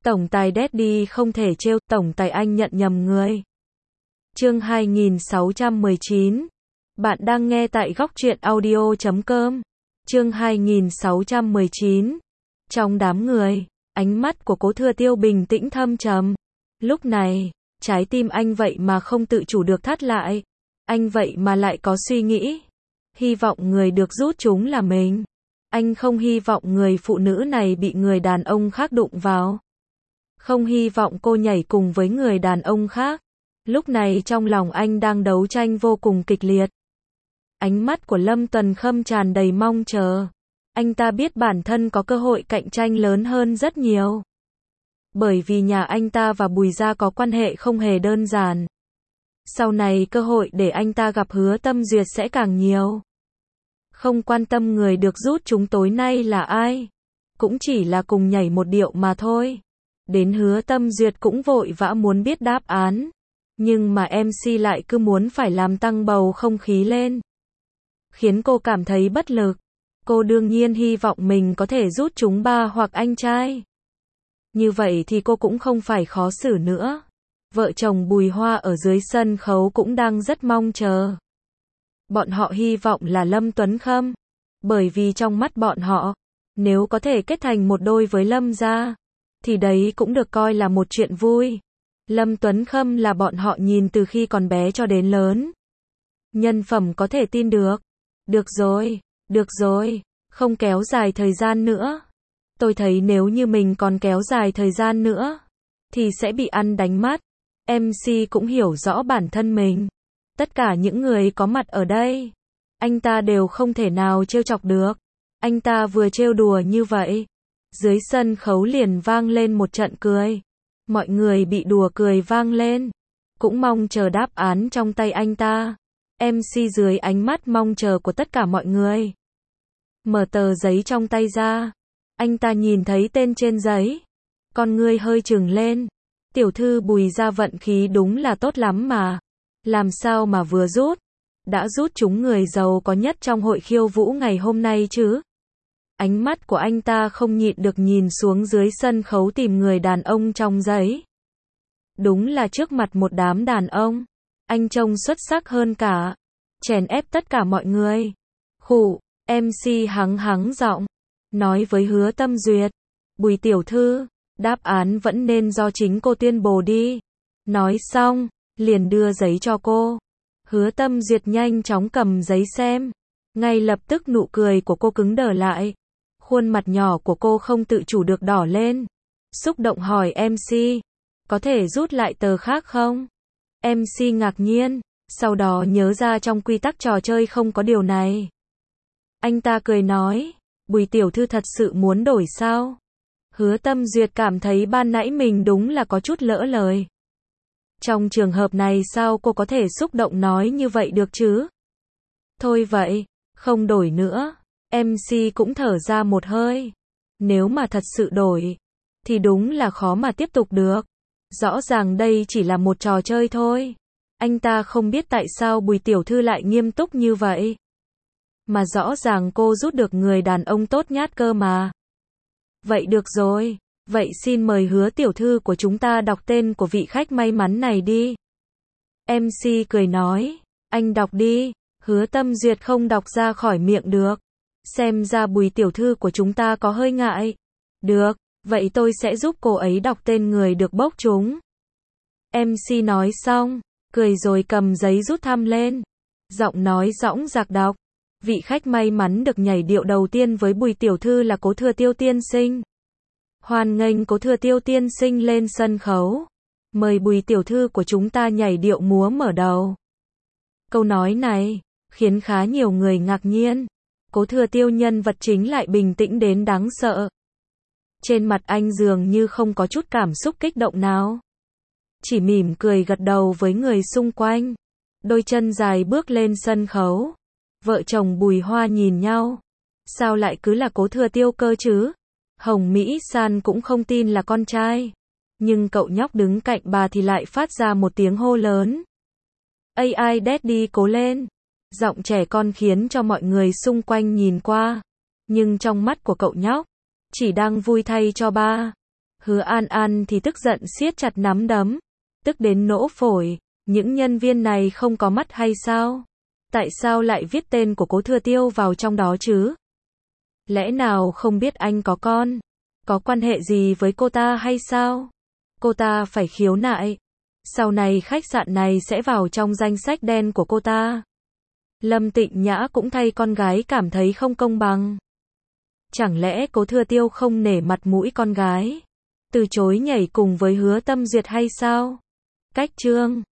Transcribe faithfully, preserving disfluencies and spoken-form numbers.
Tổng tài Daddy không thể trêu, tổng tài anh nhận nhầm người. Chương hai nghìn sáu trăm mười chín. Bạn đang nghe tại góc truyện audio chấm com. Chương hai nghìn sáu trăm mười chín. Trong đám người, ánh mắt của Cố Thừa Tiêu bình tĩnh thâm trầm. Lúc này, trái tim anh vậy mà không tự chủ được thắt lại. Anh vậy mà lại có suy nghĩ. Hy vọng người được rút chúng là mình. Anh không hy vọng người phụ nữ này bị người đàn ông khác đụng vào. Không hy vọng cô nhảy cùng với người đàn ông khác. Lúc này trong lòng anh đang đấu tranh vô cùng kịch liệt. Ánh mắt của Lâm Tuần Khâm tràn đầy mong chờ. Anh ta biết bản thân có cơ hội cạnh tranh lớn hơn rất nhiều. Bởi vì nhà anh ta và Bùi gia có quan hệ không hề đơn giản. Sau này cơ hội để anh ta gặp Hứa Tâm Duyệt sẽ càng nhiều. Không quan tâm người được rút chúng tối nay là ai. Cũng chỉ là cùng nhảy một điệu mà thôi. Đến Hứa Tâm Duyệt cũng vội vã muốn biết đáp án. Nhưng mà em xê lại cứ muốn phải làm tăng bầu không khí lên. Khiến cô cảm thấy bất lực. Cô đương nhiên hy vọng mình có thể rút chúng ba hoặc anh trai. Như vậy thì cô cũng không phải khó xử nữa. Vợ chồng Bùi Hoa ở dưới sân khấu cũng đang rất mong chờ. Bọn họ hy vọng là Lâm Tuấn Khâm. Bởi vì trong mắt bọn họ, nếu có thể kết thành một đôi với Lâm gia, thì đấy cũng được coi là một chuyện vui. Lâm Tuấn Khâm là bọn họ nhìn từ khi còn bé cho đến lớn. Nhân phẩm có thể tin được. Được rồi, được rồi, không kéo dài thời gian nữa. Tôi thấy nếu như mình còn kéo dài thời gian nữa, thì sẽ bị ăn đánh mắt. em xê cũng hiểu rõ bản thân mình. Tất cả những người có mặt ở đây, anh ta đều không thể nào trêu chọc được. Anh ta vừa trêu đùa như vậy, dưới sân khấu liền vang lên một trận cười. Mọi người bị đùa cười vang lên, cũng mong chờ đáp án trong tay anh ta. em xê dưới ánh mắt mong chờ của tất cả mọi người, mở tờ giấy trong tay ra. Anh ta nhìn thấy tên trên giấy, con ngươi hơi trừng lên. Tiểu thư Bùi gia vận khí đúng là tốt lắm mà. Làm sao mà vừa rút, đã rút chúng người giàu có nhất trong hội khiêu vũ ngày hôm nay chứ? Ánh mắt của anh ta không nhịn được nhìn xuống dưới sân khấu tìm người đàn ông trong giấy. Đúng là trước mặt một đám đàn ông, anh trông xuất sắc hơn cả, chèn ép tất cả mọi người. Khụ, em xê hắng hắng giọng, nói với Hứa Tâm Duyệt, Bùi tiểu thư, đáp án vẫn nên do chính cô tuyên bố đi. Nói xong, liền đưa giấy cho cô. Hứa Tâm Duyệt nhanh chóng cầm giấy xem. Ngay lập tức nụ cười của cô cứng đờ lại. Khuôn mặt nhỏ của cô không tự chủ được đỏ lên. Xúc động hỏi em xê, có thể rút lại tờ khác không? em xê ngạc nhiên, sau đó nhớ ra trong quy tắc trò chơi không có điều này. Anh ta cười nói, Bùi tiểu thư thật sự muốn đổi sao? Hứa Tâm Duyệt cảm thấy ban nãy mình đúng là có chút lỡ lời. Trong trường hợp này sao cô có thể xúc động nói như vậy được chứ? Thôi vậy, không đổi nữa. em xê cũng thở ra một hơi. Nếu mà thật sự đổi, thì đúng là khó mà tiếp tục được. Rõ ràng đây chỉ là một trò chơi thôi. Anh ta không biết tại sao Bùi tiểu thư lại nghiêm túc như vậy. Mà rõ ràng cô rút được người đàn ông tốt nhát cơ mà. Vậy được rồi, vậy xin mời Hứa tiểu thư của chúng ta đọc tên của vị khách may mắn này đi. em xê cười nói, anh đọc đi. Hứa Tâm Duyệt không đọc ra khỏi miệng được. Xem ra Bùi tiểu thư của chúng ta có hơi ngại. Được, vậy tôi sẽ giúp cô ấy đọc tên người được bốc trúng. em xê nói xong, cười rồi cầm giấy rút thăm lên. Giọng nói dõng dạc đọc. Vị khách may mắn được nhảy điệu đầu tiên với Bùi tiểu thư là Cố Thừa Tiêu tiên sinh. Hoan nghênh Cố Thừa Tiêu tiên sinh lên sân khấu. Mời Bùi tiểu thư của chúng ta nhảy điệu múa mở đầu. Câu nói này khiến khá nhiều người ngạc nhiên. Cố Thừa Tiêu nhân vật chính lại bình tĩnh đến đáng sợ. Trên mặt anh dường như không có chút cảm xúc kích động nào. Chỉ mỉm cười gật đầu với người xung quanh. Đôi chân dài bước lên sân khấu. Vợ chồng Bùi Hoa nhìn nhau. Sao lại cứ là Cố Thừa Tiêu cơ chứ? Hồng Mỹ San cũng không tin là con trai. Nhưng cậu nhóc đứng cạnh bà thì lại phát ra một tiếng hô lớn. a i Daddy cố lên. Giọng trẻ con khiến cho mọi người xung quanh nhìn qua. Nhưng trong mắt của cậu nhóc, chỉ đang vui thay cho ba. Hứa An An thì tức giận siết chặt nắm đấm, tức đến nổ phổi, những nhân viên này không có mắt hay sao? Tại sao lại viết tên của Cố Thừa Tiêu vào trong đó chứ? Lẽ nào không biết anh có con? Có quan hệ gì với cô ta hay sao? Cô ta phải khiếu nại. Sau này khách sạn này sẽ vào trong danh sách đen của cô ta. Lâm Tịnh Nhã cũng thay con gái cảm thấy không công bằng. Chẳng lẽ Cố Thừa Tiêu không nể mặt mũi con gái, từ chối nhảy cùng với Hứa Tâm Duyệt hay sao? Cách chương